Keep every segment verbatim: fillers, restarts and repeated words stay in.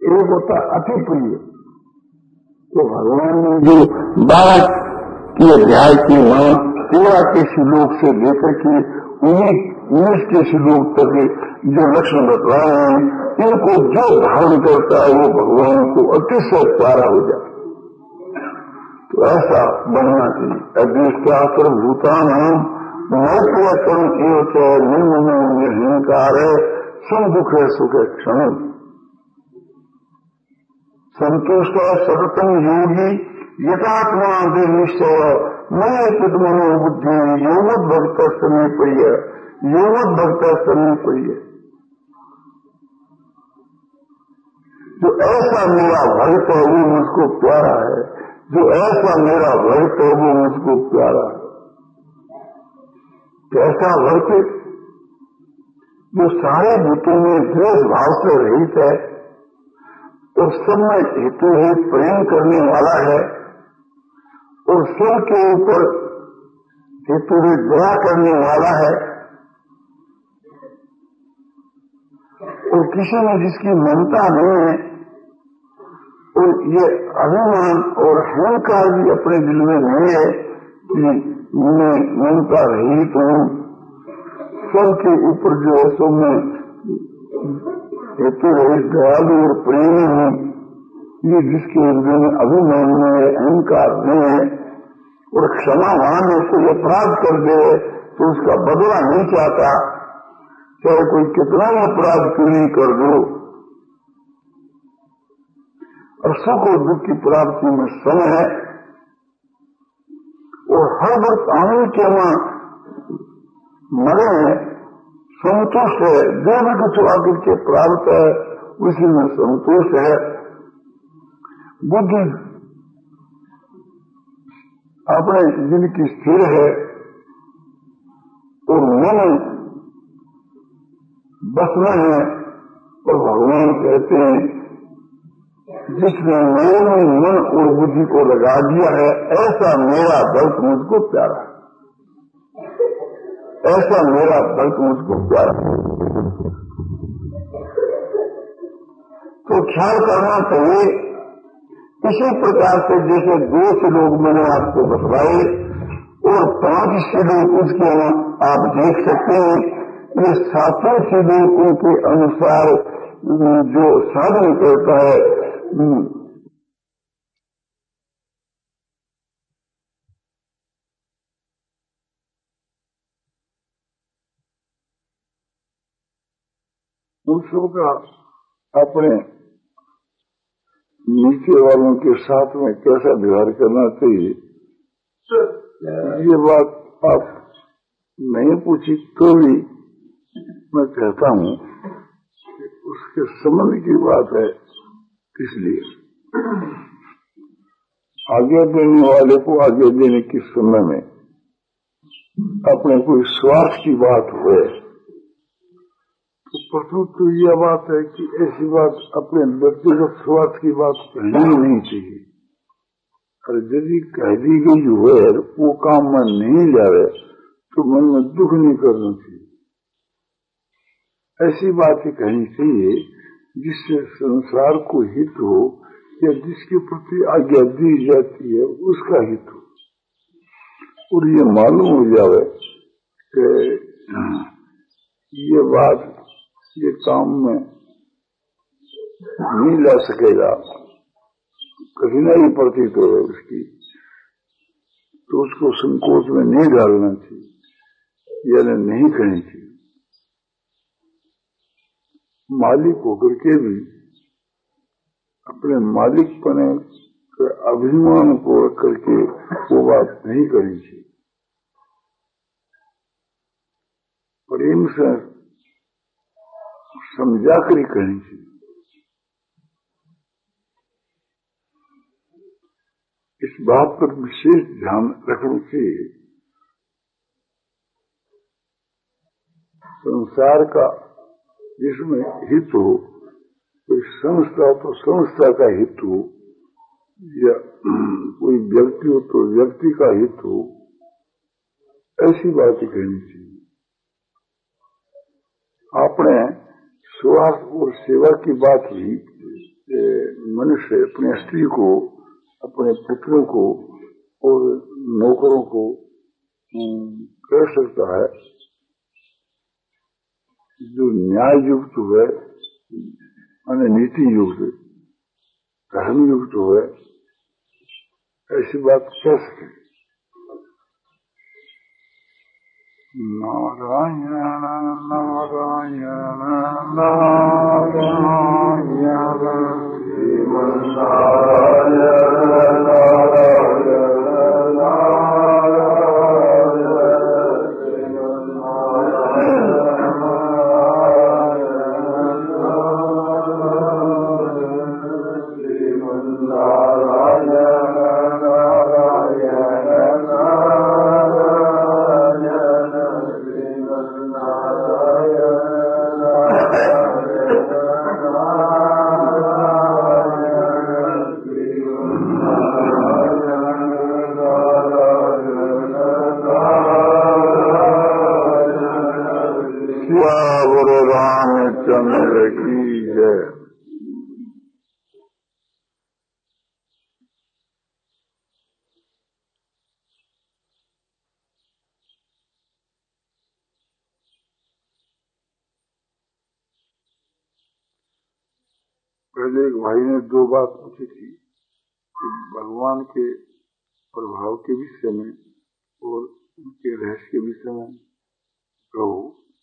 एक होता अति प्रिय। तो भगवान ने जो बारह के अध्याय की वहां तेरह के श्लोक से लेकर के उन्नीस उन्नीस के श्लोक तक जो लक्षण बतलाए हैं, इनको जो धारण करता है वो भगवान को अतिशय प्यारा हो जाता। तो ऐसा बनना चाहिए। अदृष्टास्त्र भूतान महत्वतम एवं निर्मकार है, सुख दुख है सुख है क्षण संतुष्ट सततम योगी यथात्मा निश्चय मैं मनो बुद्धि योगत भक्त समय प्रिय योगत भक्त समय प्रिय। जो ऐसा मेरा भक्त है वो मुझको प्यारा है, जो ऐसा मेरा भक्त है वो मुझको प्यारा है। कैसा भक्त? जो सारे भूतों में द्वेष भाव से रहित है और सब में हेतु है प्रेम करने वाला है और सब के ऊपर हेतु है दया करने वाला है और किसी में जिसकी ममता नहीं है और ये अभिमान और अहंकार भी अपने दिल में नहीं है कि मैं ममता रहित हूँ, सबके ऊपर जो है सो मैं हेतु है दयालु और प्रेमी हूँ, ये जिसके हृदय में अभिमान में अहंकार में है और क्षमावान है, कोई अपराध कर दे तो उसका बदला नहीं चाहता, चाहे कोई कितना ही अपराध क्यों नहीं कर दो, और सुख और दुख की प्राप्ति में सम है और हर वक्त आनंद के वहां मरे हैं, संतुष्ट है, जो भी कुछ आकर के प्राप्त है उसी में संतुष्ट है। बुद्धि अपने दिल की स्थिर है और मन बस में है और भगवान कहते हैं जिसने मेरे में मन और बुद्धि को लगा दिया है ऐसा मेरा भक्त मुझको प्यारा है, ऐसा मेरा भक्त मुझको प्यारा है। तो ख्याल करना चाहिए। इसी प्रकार से जैसे दो श्लोक मैंने आपको बतलाए और पांच श्लोक उसके आप देख सकते हैं, ये सातों श्लोकों के अनुसार जो साधन करता है उसको का अपने नीचे वालों के साथ में कैसा व्यवहार करना चाहिए, ये बात आप नहीं पूछी तो भी मैं कहता हूँ कि उसके संबंध की बात है। इसलिए आगे देने वाले को आगे देने के समय में अपने कोई स्वार्थ की बात हुए तो प्रथम तो यह बात है कि ऐसी बात अपने व्यक्तिगत स्वार्थ की बात कहनी नहीं चाहिए, और यदि कह दी गई हुए वो काम में नहीं जावे तो मन में दुख नहीं करना चाहिए। ऐसी बात ही कहनी चाहिए जिससे संसार को हित हो या जिसके प्रति आज्ञा दी जाती है उसका हित हो, और ये मालूम हो जावे कि ये बात ये काम में नहीं ला सकेगा, कठिनाई प्रतीत हो उसकी, तो उसको संकोच में नहीं डालना चाहिए यानी नहीं करनी चाहिए। मालिक होकर के भी अपने मालिक पने के अभिमान को रख करके वो बात नहीं करनी चाहिए। प्रेम से समझा कर ही करनी चाहिए। इस बात पर विशेष ध्यान रखना चाहिए। संसार का जिसमें हित हो, कोई संस्था तो संस्था का हित हो, या कोई व्यक्ति हो तो व्यक्ति का हित हो, ऐसी बातें कहनी चाहिए। आपने स्वास्थ्य और सेवा की बात हुई, मनुष्य अपनी स्त्री को, अपने पुत्रों को और नौकरों को कह सकता है जो न्याय युक्त है, माने नीति युक्त, धर्म युक्त है, ऐसी बात कह सके। नारायण नारायण नारायण चंद्र की जय। पहले एक भाई ने दो बात पूछी थी कि भगवान के प्रभाव के विषय में और उनके रहस्य के विषय में कहो।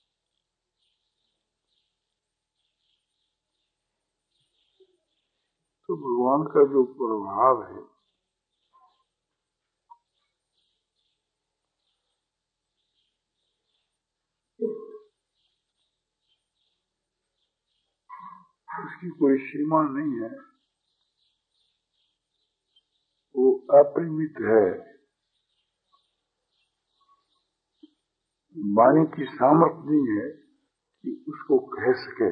तो भगवान का जो प्रभाव है उसकी कोई सीमा नहीं है, वो अपरिमित है। वाणी की सामर्थ्य नहीं है कि उसको कह सके।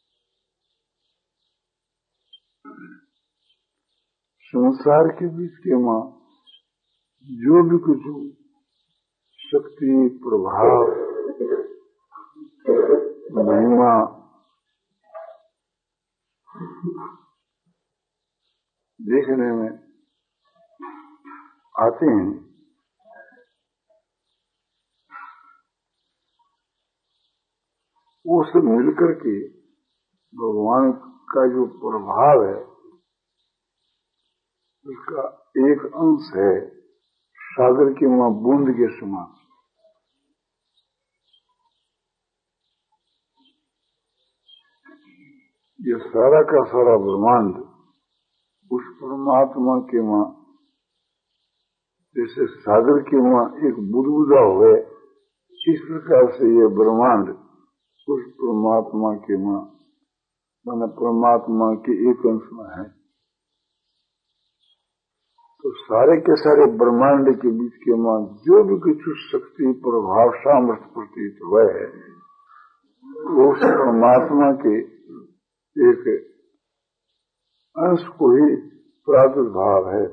संसार के बीच के मां जो भी कुछ शक्ति, प्रभाव, महिमा देखने में आते हैं, वो सब मिलकर के भगवान का जो प्रभाव है उसका एक अंश है, सागर की मां बूंद के समान। ये सारा का सारा ब्रह्मांड उस परमात्मा के मां जैसे सागर की मां एक बुदबुदा हुए, इस प्रकार से ये ब्रह्मांड उस परमात्मा के मां माने परमात्मा के एक अंश में है। तो सारे के सारे ब्रह्मांड के बीच के मां जो भी कुछ शक्ति, प्रभाव, सामर्थ्य प्रतीत हुए है वो उस परमात्मा के एक अंश को ही प्रादुर्भाव है।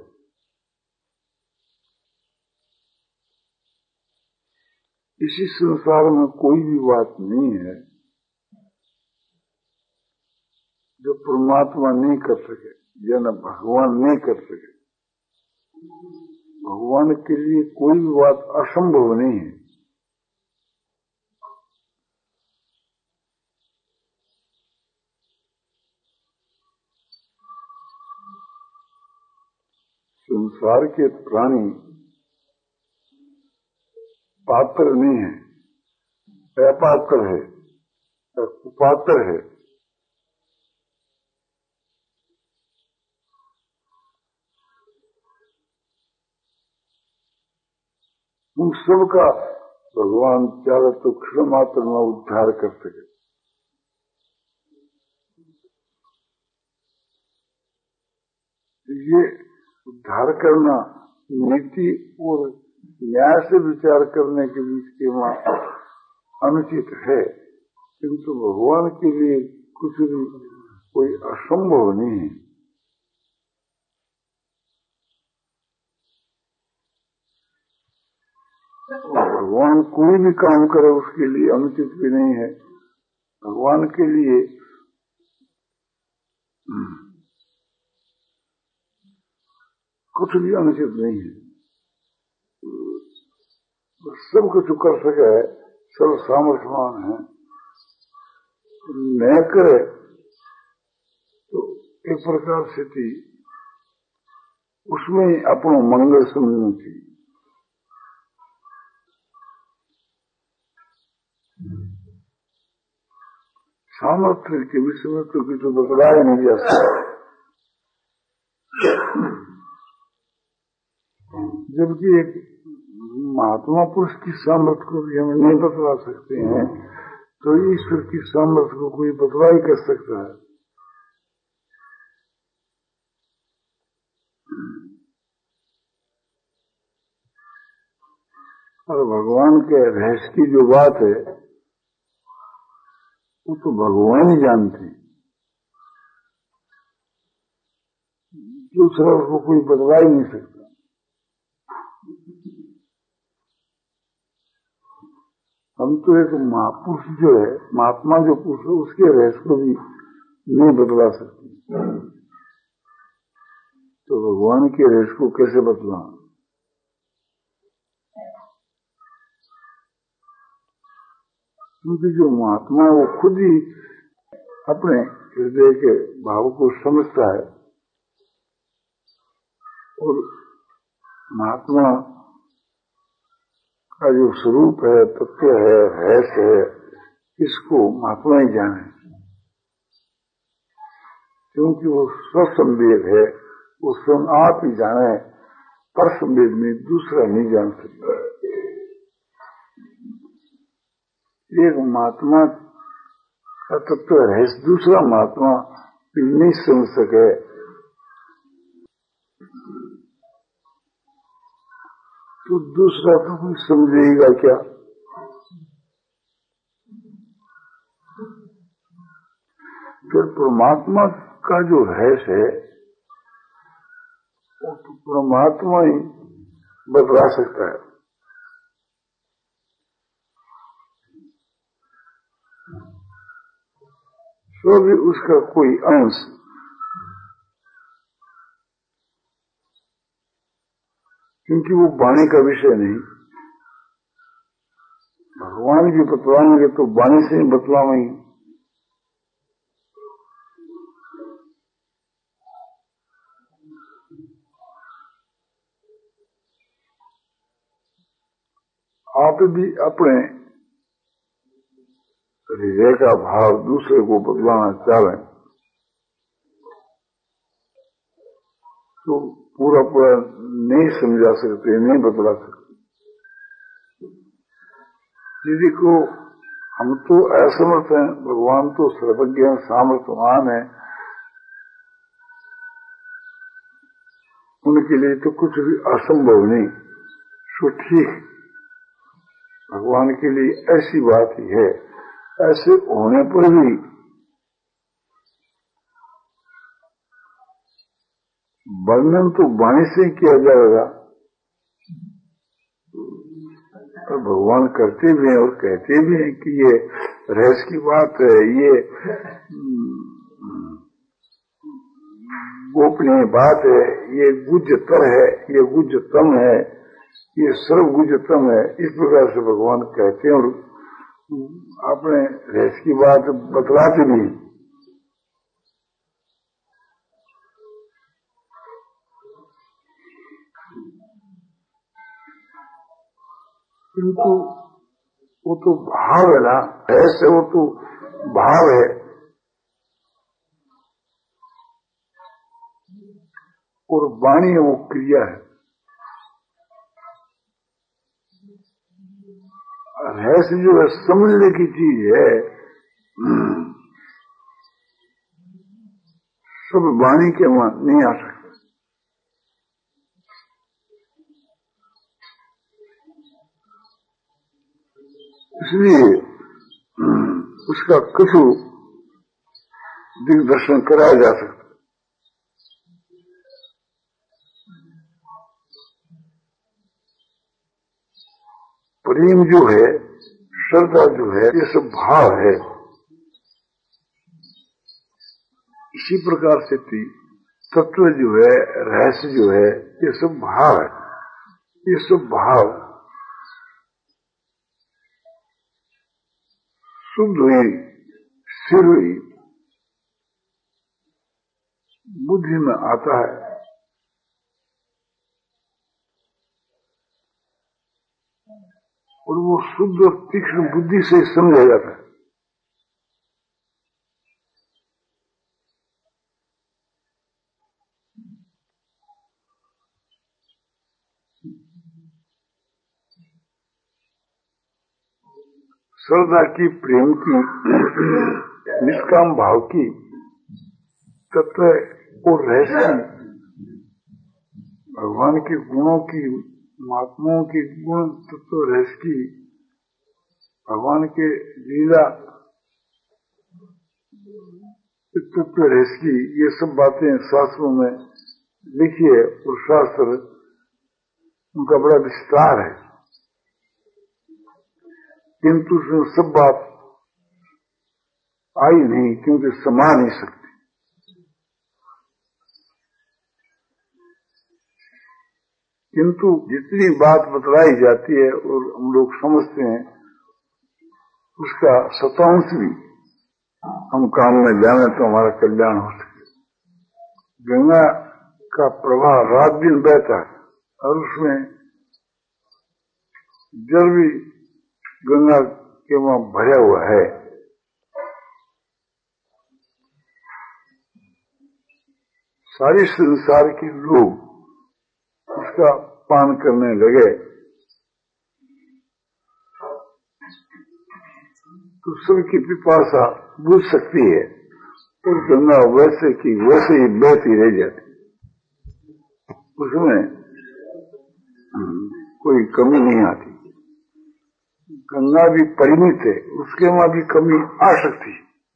इसी संसार में कोई भी बात नहीं है जो परमात्मा नहीं कर सके या न भगवान नहीं कर सके। भगवान के लिए कोई भी बात असंभव नहीं है। संसार के प्राणी पात्र नहीं है, अपात्र है, कुपात्र है। उन सबका भगवान चाहे तो क्षण मात्र में उद्धार कर सके। ये उद्धार करना नीति और न्याय से विचार करने के बीच के मां अनुचित है, किंतु भगवान के लिए कुछ भी कोई असंभव नहीं है। भगवान कोई भी काम करे उसके लिए अनुचित भी नहीं है। भगवान के लिए कुछ भी अनुचित नहीं है, सब कुछ कर सके, सब सामर्थ्यवान है, न करे तो एक प्रकार से थी उसमें अपनो मंगल समझना चाहिए। सामर्थ्य के विषय में तो किसी बदलाया नहीं जा सकता, जबकि एक महात्मा पुरुष की सामर्थ्य को भी हम नहीं बदला सकते हैं, तो ईश्वर की सामर्थ्य को कोई बदला ही कर सकता है। और भगवान के रहस्य की जो बात है वो तो भगवान ही जानते हैं, दूसरा उसको कोई बदला ही नहीं सकता। हम तो एक महापुरुष जो है, महात्मा जो पुरुष है, उसके रहस्य को भी नहीं बदला सकते, तो भगवान के रहस्य को कैसे बदला? क्योंकि जो महात्मा वो खुद ही अपने हृदय के भाव को समझता है, और महात्मा का जो स्वरूप है, तत्व है, रहस्य है, इसको महात्मा ही जाने, क्योंकि वो स्वसंवेद है, वो स्वयं आप ही जाने, पर संवेद में दूसरा नहीं जान सकता। एक महात्मा का तत्व रहस्य दूसरा महात्मा भी नहीं समझ सके, तो दूसरा तो कोई समझेगा क्या? फिर परमात्मा का जो रहस्य है वो तो परमात्मा ही बतला सकता है। तो भी उसका कोई अंश क्योंकि वो वाणी का विषय नहीं, भगवान की बतलाएंगे तो वाणी से ही बतलाएंगे। आप भी अपने हृदय का भाव दूसरे को बदलाना चाहें तो पूरा पूरा नहीं समझा सकते, नहीं बदला सकते। यदि को हम तो असमर्थ हैं, भगवान तो सर्वज्ञ सामर्थ्यवान है, उनके लिए तो कुछ भी असंभव नहीं। सो ठीक, भगवान के लिए ऐसी बात ही है, ऐसे होने पर भी वर्णन तो वाणी से किया जाएगा, पर भगवान करते भी हैं और कहते भी हैं कि ये रहस्य की बात है, ये गोपनीय बात है, ये गुज्जतर है, ये गुज्जतम है, ये सर्व गुज्जतम है। इस प्रकार से भगवान कहते हैं और अपने रहस्य की बात बतलाते भी। किंतु वो तो भाव है ना, रहस्य वो तो भाव है, और वाणी वो क्रिया है। रहस्य जो है समझने की चीज है, सब वाणी के वहां नहीं आ सकता। इसलिए उसका कुछ दिग्दर्शन कराया जा सकता। प्रेम जो है, श्रद्धा जो है, ये सब भाव है। इसी प्रकार से थी तत्व जो है, रहस्य जो है, ये सब भाव है। ये सब भाव शुद्ध हुई, स्थिर हुई बुद्धि में आता है। और वो शुद्ध और तीक्ष्ण बुद्धि से समझा जाता है। श्रद्धा की, प्रेम की, निष्काम भाव की, तत्व और रहस्य, भगवान के गुणों की, महात्माओं के गुण तत्व रहस्य की, भगवान के लीला तत्व रहस्य की, ये सब बातें शास्त्रों में लिखी है। और शास्त्र उनका बड़ा विस्तार है, किंतु उसमें सब बात आई नहीं, क्योंकि समा नहीं सकती। किंतु जितनी बात बतलाई जाती है और हम लोग समझते हैं, उसका शतांश भी हम काम में लाए तो हमारा कल्याण हो सके। गंगा का प्रवाह रात दिन बहता है और उसमें जल भी गंगा के वहां भरा हुआ है। सारी संसार के लोग उसका पान करने लगे तो सबकी पिपासा बुझ सकती है, तो गंगा वैसे की वैसे ही बहती रह जाती, उसमें कोई कमी नहीं आती। गंगा भी परिमित है, उसके वहां भी कमी आ सकती,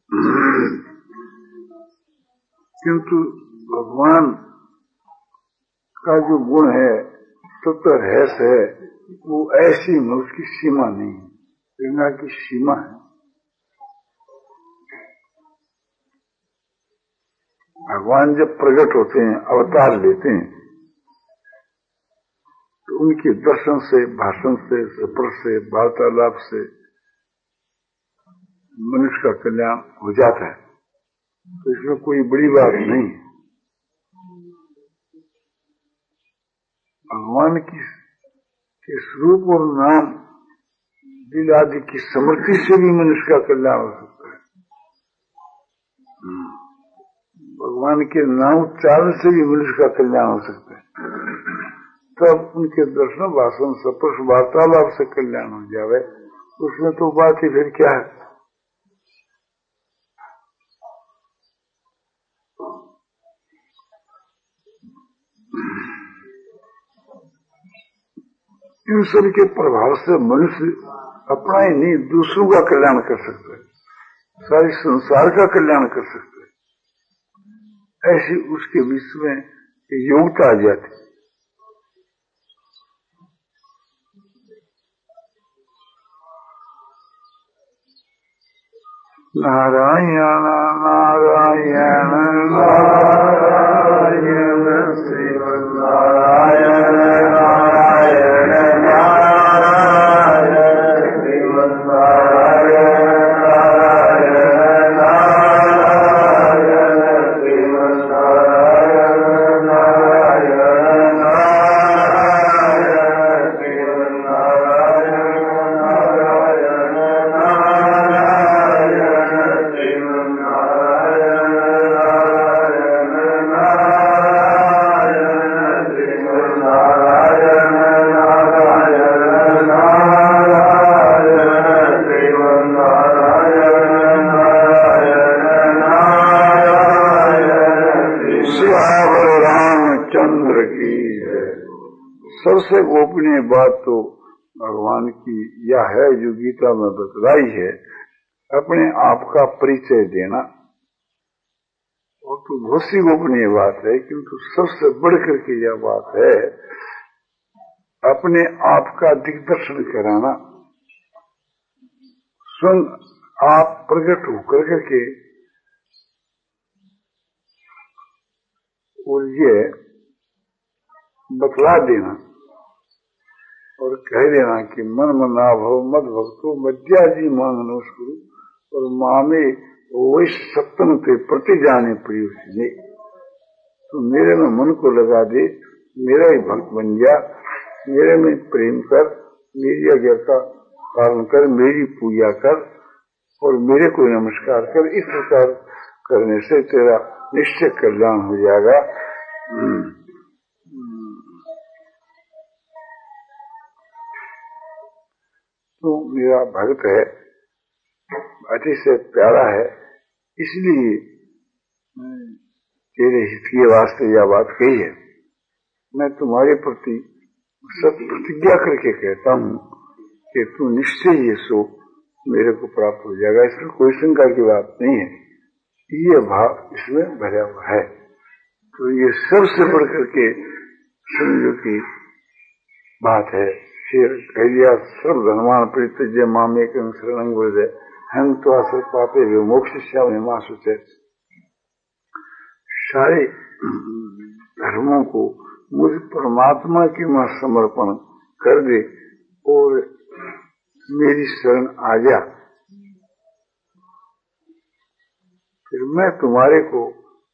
किंतु भगवान का जो गुण है, तत्व रहस्य है, वो ऐसी में उसकी सीमा नहीं है। गंगा की सीमा है। भगवान जब प्रकट होते हैं, अवतार लेते हैं, तो उनके दर्शन से, भाषण से, स्पर्श से, वार्तालाप से मनुष्य का कल्याण हो जाता है। तो इसमें कोई बड़ी बात नहीं है। भगवान की के स्वरूप और नाम लीला आदि की समृद्धि से भी मनुष्य का कल्याण हो सकता है। भगवान के नाम उच्चारण से भी मनुष्य का कल्याण हो सकता है। तब उनके दर्शन, भाषण, स्पर्श, वार्तालाप से कल्याण हो जावे, उसमें तो बात ही फिर क्या है। इन सब के प्रभाव से मनुष्य अपना ही नहीं, दूसरों का कल्याण कर सकता है, सारी संसार का कल्याण कर सकता है। ऐसी उसके बीच में योग्यता आ जाती। नारायण नारायण नारायण शिव नारायण नारायण नारायण शिव नारायण नारायण नारायण शिव नारायण नारायण नारायण शिव नारायण सबसे गोपनीय बात तो भगवान की यह है जो गीता में बतलाई है, अपने आप का परिचय देना। और तो बहुत सी गोपनीय बात है, किंतु सबसे बढ़कर के यह बात है अपने आप का दिग्दर्शन कराना। स्वयं आप प्रकट होकर करके और ये बतला देना और कह देना कि मन मना भव मद भक्तो मध्याजी मांग नमस्कुरु और मामे वैश सप्तम ते प्रति जाने प्रयुष ने, तो मेरे में मन को लगा दे, मेरा ही भक्त बन जा, मेरे में प्रेम कर, मेरी आज्ञा का पालन कर, मेरी पूजा कर और मेरे को नमस्कार कर। इस प्रकार करने से तेरा निश्चय कल्याण हो जाएगा। तो मेरा भक्त है, अतिशय प्यारा है, इसलिए तेरे हित के वास्ते यह बात कही है। मैं तुम्हारे प्रति सब प्रतिज्ञा करके कहता हूँ कि तू निश्चय ये सो मेरे को प्राप्त हो जाएगा, इसमें कोई शंका की बात नहीं है। ये भाव इसमें भरा हुआ है। तो ये सबसे बढ़ करके समझो की बात है। फिर कह दिया सर्व धनवान परित्यज्य माम एकं शरणं व्रज हम तो असर पापे विमोक्षयिष्यामि मा शुचय। सारे धर्मों को मुझ परमात्मा के मां समर्पण कर दे और मेरी शरण आ जा, फिर मैं तुम्हारे को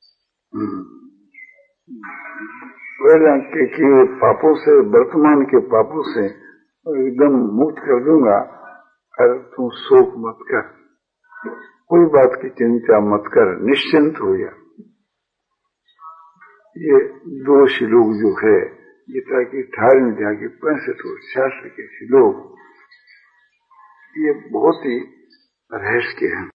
के, के पापों से, वर्तमान के पापों से एकदम मुक्त कर दूंगा। और तुम शोक मत कर, कोई बात की चिंता मत कर, निश्चिंत हो जा। ये दो श्लोक जो है गीता की अठारहवीं अध्याय के पैंसठ और छियासठ के श्लोक, ये बहुत ही रहस्य के हैं।